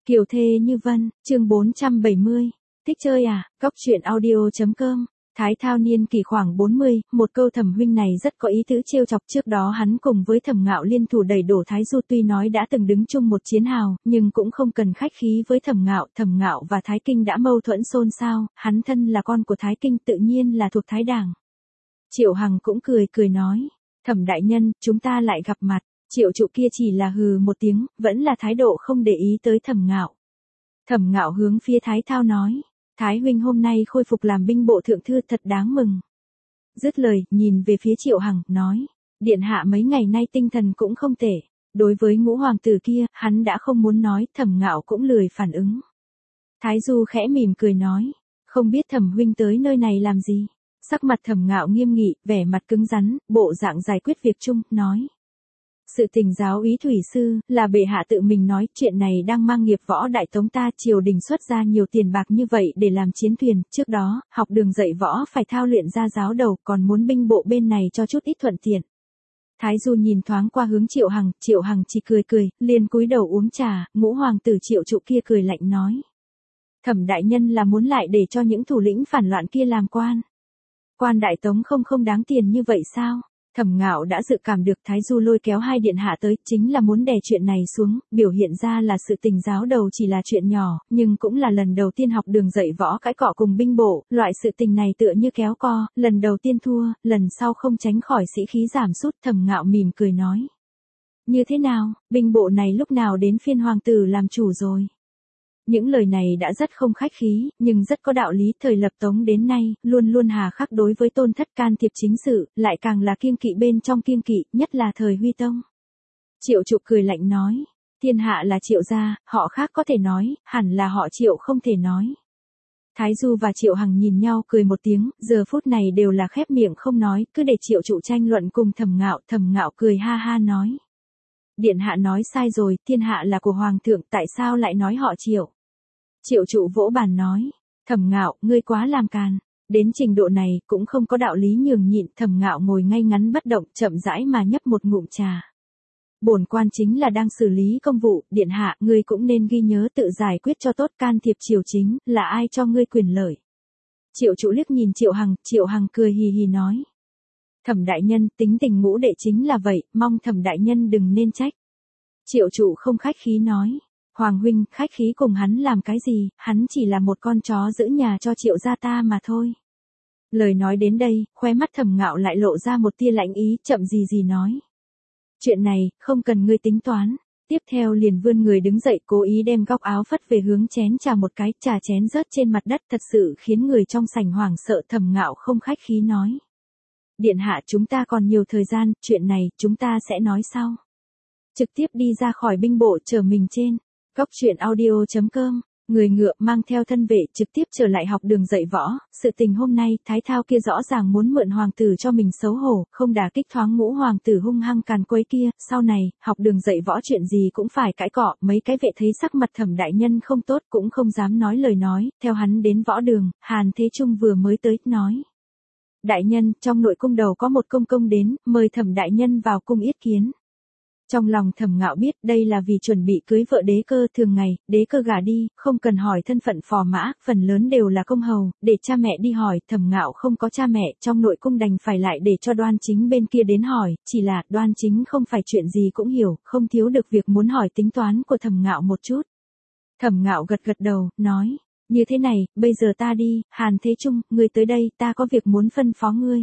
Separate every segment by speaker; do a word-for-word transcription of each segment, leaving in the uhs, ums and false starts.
Speaker 1: Kiều thê như vân, chương bốn trăm bảy mươi. Thích chơi à? Góc truyện audio.com. Thái Thao niên kỷ khoảng bốn mươi, một câu Thẩm huynh này rất có ý tứ trêu chọc. Trước đó hắn cùng với Thẩm Ngạo liên thủ đẩy đổ Thái Du, tuy nói đã từng đứng chung một chiến hào, nhưng cũng không cần khách khí với Thẩm Ngạo. Thẩm Ngạo và Thái Kinh đã mâu thuẫn xôn xao, hắn thân là con của Thái Kinh tự nhiên là thuộc Thái Đảng. Triệu Hằng cũng cười cười nói, Thẩm đại nhân, chúng ta lại gặp mặt. Triệu trụ kia chỉ là hừ một tiếng, vẫn là thái độ không để ý tới Thẩm Ngạo. Thẩm Ngạo hướng phía Thái Thao nói, Thái huynh hôm nay khôi phục làm binh bộ thượng thư thật đáng mừng. Dứt lời, nhìn về phía Triệu Hằng, nói, điện hạ mấy ngày nay tinh thần cũng không tệ. Đối với ngũ hoàng tử kia, hắn đã không muốn nói, Thẩm Ngạo cũng lười phản ứng. Thái Du khẽ mỉm cười nói, không biết Thẩm huynh tới nơi này làm gì. Sắc mặt Thẩm Ngạo nghiêm nghị, vẻ mặt cứng rắn, bộ dạng giải quyết việc chung, nói. Sự tình giáo úy thủy sư, là bệ hạ tự mình nói, chuyện này đang mang nghiệp võ đại tống ta, triều đình xuất ra nhiều tiền bạc như vậy để làm chiến thuyền, trước đó, học đường dạy võ phải thao luyện ra giáo đầu, còn muốn binh bộ bên này cho chút ít thuận tiện. Thái Du nhìn thoáng qua hướng Triệu Hằng, Triệu Hằng chỉ cười cười, liền cúi đầu uống trà, ngũ hoàng tử Triệu trụ kia cười lạnh nói. Thẩm đại nhân là muốn lại để cho những thủ lĩnh phản loạn kia làm quan. Quan đại tống không không đáng tiền như vậy sao? Thẩm Ngạo đã dự cảm được Thái Du lôi kéo hai điện hạ tới, chính là muốn đè chuyện này xuống, biểu hiện ra là sự tình giáo đầu chỉ là chuyện nhỏ, nhưng cũng là lần đầu tiên học đường dạy võ cãi cọ cùng binh bộ, loại sự tình này tựa như kéo co, lần đầu tiên thua, lần sau không tránh khỏi sĩ khí giảm sút. Thẩm Ngạo mỉm cười nói. Như thế nào, binh bộ này lúc nào đến phiên hoàng tử làm chủ rồi? Những lời này đã rất không khách khí, nhưng rất có đạo lý. Thời lập Tống đến nay, luôn luôn hà khắc đối với tôn thất, can thiệp chính sự, lại càng là kiêng kỵ bên trong kiêng kỵ, nhất là thời Huy Tông. Triệu trụ cười lạnh nói, thiên hạ là Triệu gia, họ khác có thể nói, hẳn là họ Triệu không thể nói. Thái Du và Triệu Hằng nhìn nhau cười một tiếng, giờ phút này đều là khép miệng không nói, cứ để Triệu trụ tranh luận cùng Thẩm Ngạo. Thẩm Ngạo cười ha ha nói, điện hạ nói sai rồi, thiên hạ là của hoàng thượng, tại sao lại nói họ Triệu? Triệu trụ vỗ bàn nói, Thẩm Ngạo, ngươi quá làm càn. Đến trình độ này, cũng không có đạo lý nhường nhịn. Thẩm Ngạo ngồi ngay ngắn bất động, chậm rãi mà nhấp một ngụm trà. Bổn quan chính là đang xử lý công vụ, điện hạ, ngươi cũng nên ghi nhớ tự giải quyết cho tốt, can thiệp triều chính, là ai cho ngươi quyền lợi. Triệu trụ liếc nhìn Triệu Hằng, Triệu Hằng cười hì hì nói. Thẩm đại nhân, tính tình ngũ đệ chính là vậy, mong Thẩm đại nhân đừng nên trách. Triệu trụ không khách khí nói. Hoàng huynh, khách khí cùng hắn làm cái gì, hắn chỉ là một con chó giữ nhà cho Triệu gia ta mà thôi. Lời nói đến đây, khóe mắt Thẩm Ngạo lại lộ ra một tia lạnh ý, chậm gì gì nói. Chuyện này, không cần ngươi tính toán. Tiếp theo liền vươn người đứng dậy, cố ý đem góc áo phất về hướng chén trà một cái, trà chén rớt trên mặt đất, thật sự khiến người trong sảnh hoảng sợ. Thẩm Ngạo không khách khí nói. Điện hạ, chúng ta còn nhiều thời gian, chuyện này, chúng ta sẽ nói sau. Trực tiếp đi ra khỏi binh bộ, chờ mình trên. Góc truyện audio.com, người ngựa mang theo thân vệ trực tiếp trở lại học đường dạy võ. Sự tình hôm nay, Thái Thao kia rõ ràng muốn mượn hoàng tử cho mình xấu hổ, không đả kích thoáng ngũ hoàng tử hung hăng càn quấy kia. Sau này, học đường dạy võ chuyện gì cũng phải cãi cọ. Mấy cái vệ thấy sắc mặt Thẩm đại nhân không tốt cũng không dám nói lời nói. Theo hắn đến võ đường, Hàn Thế Trung vừa mới tới, nói. Đại nhân, trong nội cung đầu có một công công đến, mời Thẩm đại nhân vào cung yết kiến. Trong lòng Thẩm Ngạo biết đây là vì chuẩn bị cưới vợ đế cơ. Thường ngày, đế cơ gả đi, không cần hỏi thân phận phò mã, phần lớn đều là công hầu, để cha mẹ đi hỏi. Thẩm Ngạo không có cha mẹ, trong nội cung đành phải lại để cho Đoan Chính bên kia đến hỏi, chỉ là Đoan Chính không phải chuyện gì cũng hiểu, không thiếu được việc muốn hỏi tính toán của Thẩm Ngạo một chút. Thẩm Ngạo gật gật đầu, nói, như thế này, bây giờ ta đi. Hàn Thế Trung, ngươi tới đây, ta có việc muốn phân phó ngươi.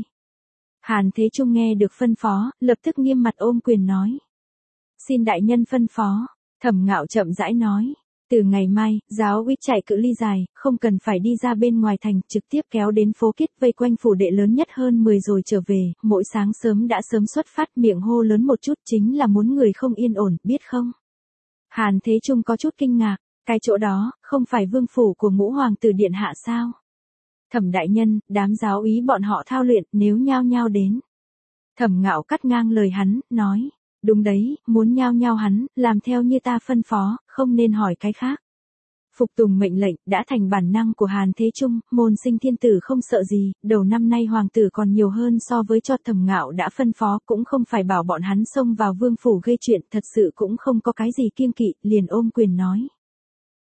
Speaker 1: Hàn Thế Trung nghe được phân phó, lập tức nghiêm mặt ôm quyền nói. Xin đại nhân phân phó. Thẩm Ngạo chậm rãi nói. Từ ngày mai, giáo úy chạy cự ly dài, không cần phải đi ra bên ngoài thành, trực tiếp kéo đến phố Kiết, vây quanh phủ đệ lớn nhất hơn mười rồi trở về. Mỗi sáng sớm đã sớm xuất phát, miệng hô lớn một chút, chính là muốn người không yên ổn, biết không? Hàn Thế Trung có chút kinh ngạc. Cái chỗ đó, không phải vương phủ của ngũ hoàng tử điện hạ sao? Thẩm đại nhân, đám giáo úy bọn họ thao luyện, nếu nhao nhao đến. Thẩm Ngạo cắt ngang lời hắn, nói. Đúng đấy, muốn nhao nhao hắn, làm theo như ta phân phó, không nên hỏi cái khác. Phục tùng mệnh lệnh, đã thành bản năng của Hàn Thế Trung, môn sinh thiên tử không sợ gì, đầu năm nay hoàng tử còn nhiều hơn so với cho. Thẩm Ngạo đã phân phó, cũng không phải bảo bọn hắn xông vào vương phủ gây chuyện, thật sự cũng không có cái gì kiêng kỵ, liền ôm quyền nói.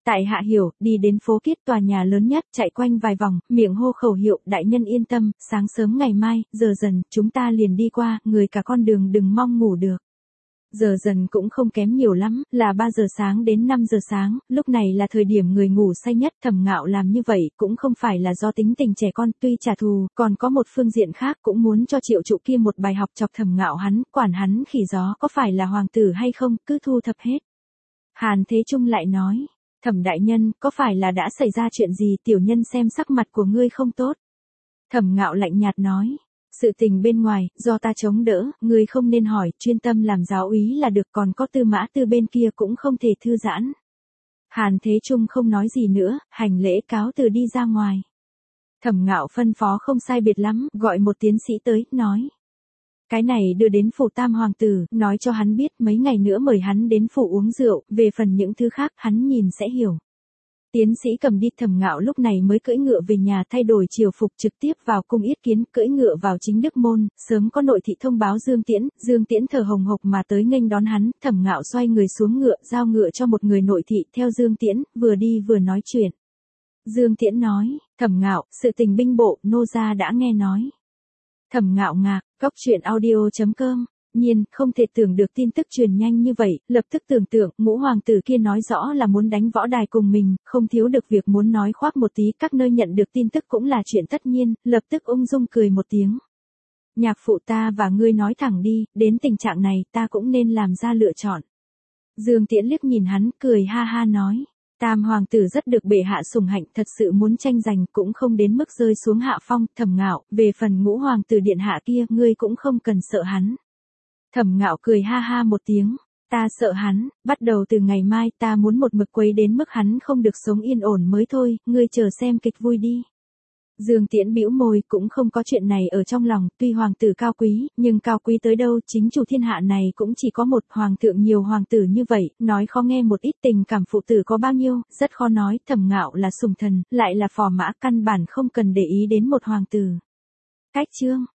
Speaker 1: Tại Hạ Hiểu, đi đến phố Kiết tòa nhà lớn nhất, chạy quanh vài vòng, miệng hô khẩu hiệu, đại nhân yên tâm, sáng sớm ngày mai, giờ dần, chúng ta liền đi qua, người cả con đường đừng mong ngủ được. Giờ dần cũng không kém nhiều lắm, là ba giờ sáng đến năm giờ sáng, lúc này là thời điểm người ngủ say nhất. Thẩm Ngạo làm như vậy cũng không phải là do tính tình trẻ con, tuy trả thù, còn có một phương diện khác cũng muốn cho Triệu Trụ kia một bài học chọc Thẩm Ngạo hắn, quản hắn khỉ gió có phải là hoàng tử hay không, cứ thu thập hết. Hàn Thế Trung lại nói, Thẩm đại nhân, có phải là đã xảy ra chuyện gì, tiểu nhân xem sắc mặt của ngươi không tốt. Thẩm Ngạo lạnh nhạt nói, sự tình bên ngoài, do ta chống đỡ, ngươi không nên hỏi, chuyên tâm làm giáo úy là được, còn có Tư Mã Tư bên kia cũng không thể thư giãn. Hàn Thế Trung không nói gì nữa, hành lễ cáo từ đi ra ngoài. Thẩm Ngạo phân phó không sai biệt lắm, gọi một tiến sĩ tới, nói. Cái này đưa đến phủ Tam Hoàng tử, nói cho hắn biết mấy ngày nữa mời hắn đến phủ uống rượu, về phần những thứ khác hắn nhìn sẽ hiểu. Tiến sĩ cầm đi. Thẩm Ngạo lúc này mới cưỡi ngựa về nhà thay đổi triều phục trực tiếp vào cung yết kiến, cưỡi ngựa vào chính đức môn, sớm có nội thị thông báo Dương Tiễn, Dương Tiễn thở hồng hộc mà tới nghênh đón hắn, Thẩm Ngạo xoay người xuống ngựa, giao ngựa cho một người nội thị theo Dương Tiễn, vừa đi vừa nói chuyện. Dương Tiễn nói, Thẩm Ngạo, sự tình binh bộ, nô gia đã nghe nói. Thẩm Ngạo ngạc, góc truyện audio chấm com. Nhiên, không thể tưởng được tin tức truyền nhanh như vậy, lập tức tưởng tượng, ngũ hoàng tử kia nói rõ là muốn đánh võ đài cùng mình, không thiếu được việc muốn nói khoác một tí, các nơi nhận được tin tức cũng là chuyện tất nhiên, lập tức ung dung cười một tiếng. Nhạc phụ ta và ngươi nói thẳng đi, đến tình trạng này ta cũng nên làm ra lựa chọn. Dương Tiễn liếc nhìn hắn, cười ha ha nói. Tam hoàng tử rất được bệ hạ sủng hạnh, thật sự muốn tranh giành cũng không đến mức rơi xuống hạ phong. Thẩm Ngạo, về phần ngũ hoàng tử điện hạ kia, ngươi cũng không cần sợ hắn. Thẩm Ngạo cười ha ha một tiếng, ta sợ hắn, bắt đầu từ ngày mai ta muốn một mực quấy đến mức hắn không được sống yên ổn mới thôi, ngươi chờ xem kịch vui đi. Dương Tiễn bĩu môi, cũng không có chuyện này ở trong lòng, tuy hoàng tử cao quý, nhưng cao quý tới đâu, chính chủ thiên hạ này cũng chỉ có một, hoàng thượng nhiều hoàng tử như vậy, nói khó nghe một ít, tình cảm phụ tử có bao nhiêu, rất khó nói. Thẩm Ngạo là sủng thần, lại là phò mã, căn bản không cần để ý đến một hoàng tử. Cách chương